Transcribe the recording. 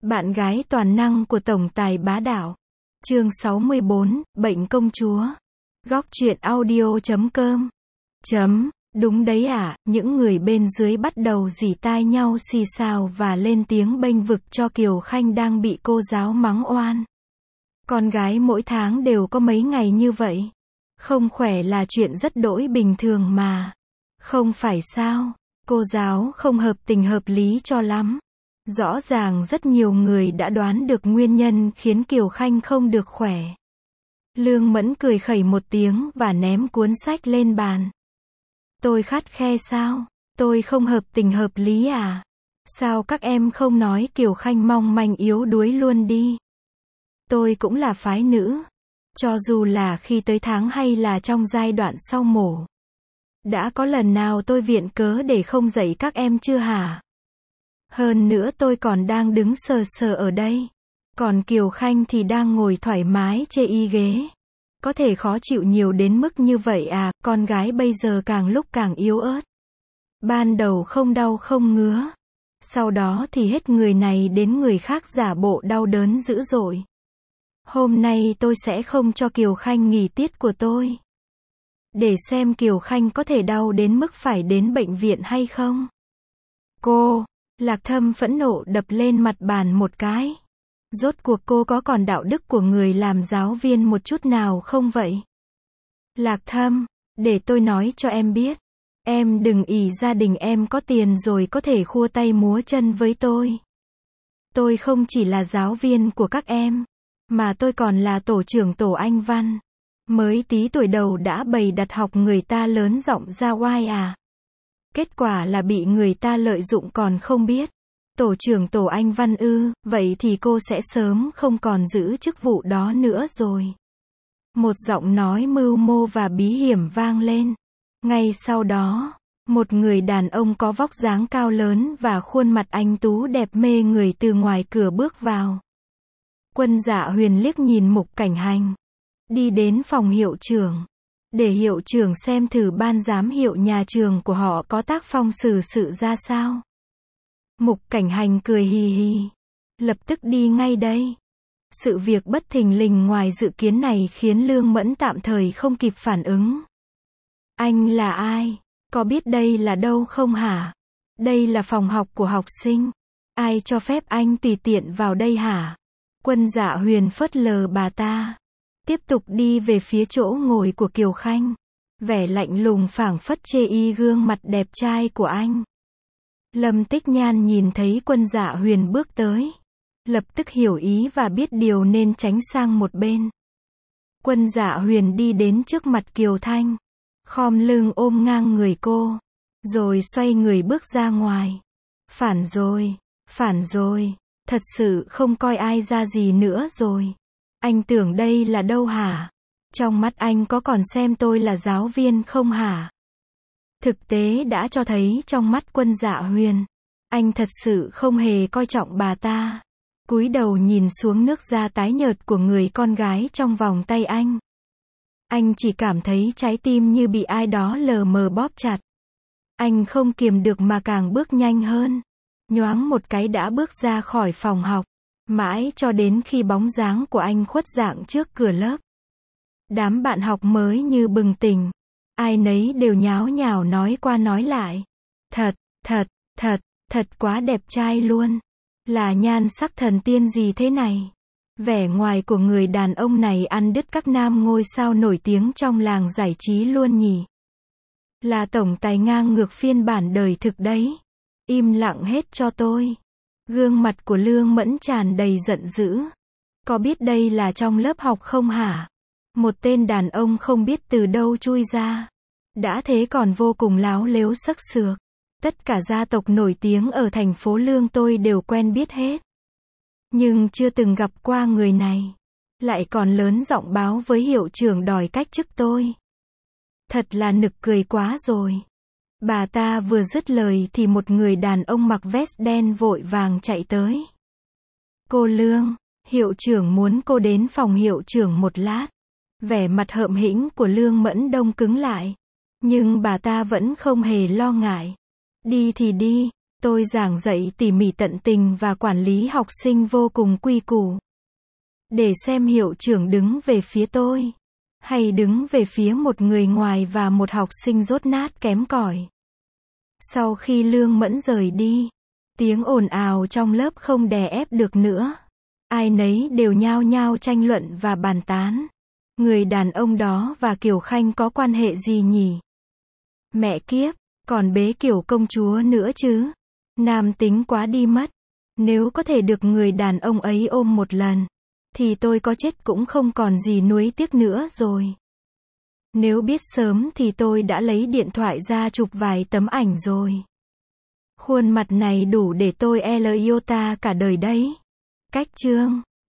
Bạn gái toàn năng của tổng tài bá đạo. Chương 64, Bệnh công chúa. Góc truyện audio.com. Đúng đấy ạ, những người bên dưới bắt đầu rỉ tai nhau xì xào và lên tiếng bênh vực cho Kiều Khanh đang bị cô giáo mắng oan. Con gái mỗi tháng đều có mấy ngày như vậy. Không khỏe là chuyện rất đỗi bình thường mà. Không phải sao, cô giáo không hợp tình hợp lý cho lắm. Rõ ràng rất nhiều người đã đoán được nguyên nhân khiến Kiều Khanh không được khỏe. Lương Mẫn cười khẩy một tiếng và ném cuốn sách lên bàn. Tôi khắt khe sao? Tôi không hợp tình hợp lý à? Sao các em không nói Kiều Khanh mong manh yếu đuối luôn đi? Tôi cũng là phái nữ. Cho dù là khi tới tháng hay là trong giai đoạn sau mổ. Đã có lần nào tôi viện cớ để không dạy các em chưa hả? Hơn nữa tôi còn đang đứng sờ sờ ở đây. Còn Kiều Khanh thì đang ngồi thoải mái chê y ghế. Có thể khó chịu nhiều đến mức như vậy à, con gái bây giờ càng lúc càng yếu ớt. Ban đầu không đau không ngứa. Sau đó thì hết người này đến người khác giả bộ đau đớn dữ dội. Hôm nay tôi sẽ không cho Kiều Khanh nghỉ tiết của tôi. Để xem Kiều Khanh có thể đau đến mức phải đến bệnh viện hay không. Cô, Lạc Thâm phẫn nộ đập lên mặt bàn một cái. Rốt cuộc cô có còn đạo đức của người làm giáo viên một chút nào không vậy? Lạc Thâm, để tôi nói cho em biết. Em đừng ỷ gia đình em có tiền rồi có thể khua tay múa chân với tôi. Tôi không chỉ là giáo viên của các em, mà tôi còn là tổ trưởng tổ Anh văn. Mới tí tuổi đầu đã bày đặt học người ta lớn giọng ra oai à. Kết quả là bị người ta lợi dụng còn không biết. Tổ trưởng tổ Anh văn ư, vậy thì cô sẽ sớm không còn giữ chức vụ đó nữa rồi. Một giọng nói mưu mô và bí hiểm vang lên. Ngay sau đó, một người đàn ông có vóc dáng cao lớn và khuôn mặt anh tú đẹp mê người từ ngoài cửa bước vào. Quân Dạ Huyền liếc nhìn Mục Cảnh Hành. Đi đến phòng hiệu trưởng. Để hiệu trưởng xem thử ban giám hiệu nhà trường của họ có tác phong xử sự ra sao. Mục Cảnh Hành cười hì hì. Lập tức đi ngay đây. Sự việc bất thình lình ngoài dự kiến này khiến Lương Mẫn tạm thời không kịp phản ứng. Anh là ai? Có biết đây là đâu không hả? Đây là phòng học của học sinh. Ai cho phép anh tùy tiện vào đây hả? Quân Dạ Huyền phớt lờ bà ta. Tiếp tục đi về phía chỗ ngồi của Kiều Khanh. Vẻ lạnh lùng phảng phất chê y gương mặt đẹp trai của anh. Lâm Tích Nhan nhìn thấy Quân Dạ Huyền bước tới. Lập tức hiểu ý và biết điều nên tránh sang một bên. Quân Dạ Huyền đi đến trước mặt Kiều Thanh. Khom lưng ôm ngang người cô. Rồi xoay người bước ra ngoài. Phản rồi. Thật sự không coi ai ra gì nữa rồi. Anh tưởng đây là đâu hả? Trong mắt anh có còn xem tôi là giáo viên không hả? Thực tế đã cho thấy trong mắt Quân Dạ Huyền, anh thật sự không hề coi trọng bà ta. Cúi đầu nhìn xuống nước da tái nhợt của người con gái trong vòng tay anh. Anh chỉ cảm thấy trái tim như bị ai đó lờ mờ bóp chặt. Anh không kiềm được mà càng bước nhanh hơn. Nhoáng một cái đã bước ra khỏi phòng học. Mãi cho đến khi bóng dáng của anh khuất dạng trước cửa lớp. Đám bạn học mới như bừng tỉnh. Ai nấy đều nháo nhào nói qua nói lại. Thật quá đẹp trai luôn. Là nhan sắc thần tiên gì thế này? Vẻ ngoài của người đàn ông này ăn đứt các nam ngôi sao nổi tiếng trong làng giải trí luôn nhỉ. Là tổng tài ngang ngược phiên bản đời thực đấy. Im lặng hết cho tôi. Gương mặt của Lương Mẫn tràn đầy giận dữ. Có biết đây là trong lớp học không hả? Một tên đàn ông không biết từ đâu chui ra. Đã thế còn vô cùng láo lếu sắc sược. Tất cả gia tộc nổi tiếng ở thành phố Lương tôi đều quen biết hết. Nhưng chưa từng gặp qua người này. Lại còn lớn giọng báo với hiệu trưởng đòi cách chức tôi. Thật là nực cười quá rồi. Bà ta vừa dứt lời thì một người đàn ông mặc vest đen vội vàng chạy tới. Cô Lương, hiệu trưởng muốn cô đến phòng hiệu trưởng một lát. Vẻ mặt hợm hĩnh của Lương Mẫn đông cứng lại. Nhưng bà ta vẫn không hề lo ngại. Đi thì đi, Tôi giảng dạy tỉ mỉ tận tình và quản lý học sinh vô cùng quy củ. Để xem hiệu trưởng đứng về phía tôi, hay đứng về phía một người ngoài và một học sinh dốt nát kém cỏi. Sau khi Lương Mẫn rời đi, tiếng ồn ào trong lớp không đè ép được nữa. Ai nấy đều nhao nhao tranh luận và bàn tán. Người đàn ông đó và Kiều Khanh có quan hệ gì nhỉ? Mẹ kiếp, còn bế Kiều công chúa nữa chứ. Nam tính quá đi mất. Nếu có thể được người đàn ông ấy ôm một lần, thì tôi có chết cũng không còn gì nuối tiếc nữa rồi. Nếu biết sớm thì tôi đã lấy điện thoại ra chụp vài tấm ảnh rồi. Khuôn mặt này đủ để tôi yêu ta cả đời đấy. Cách chương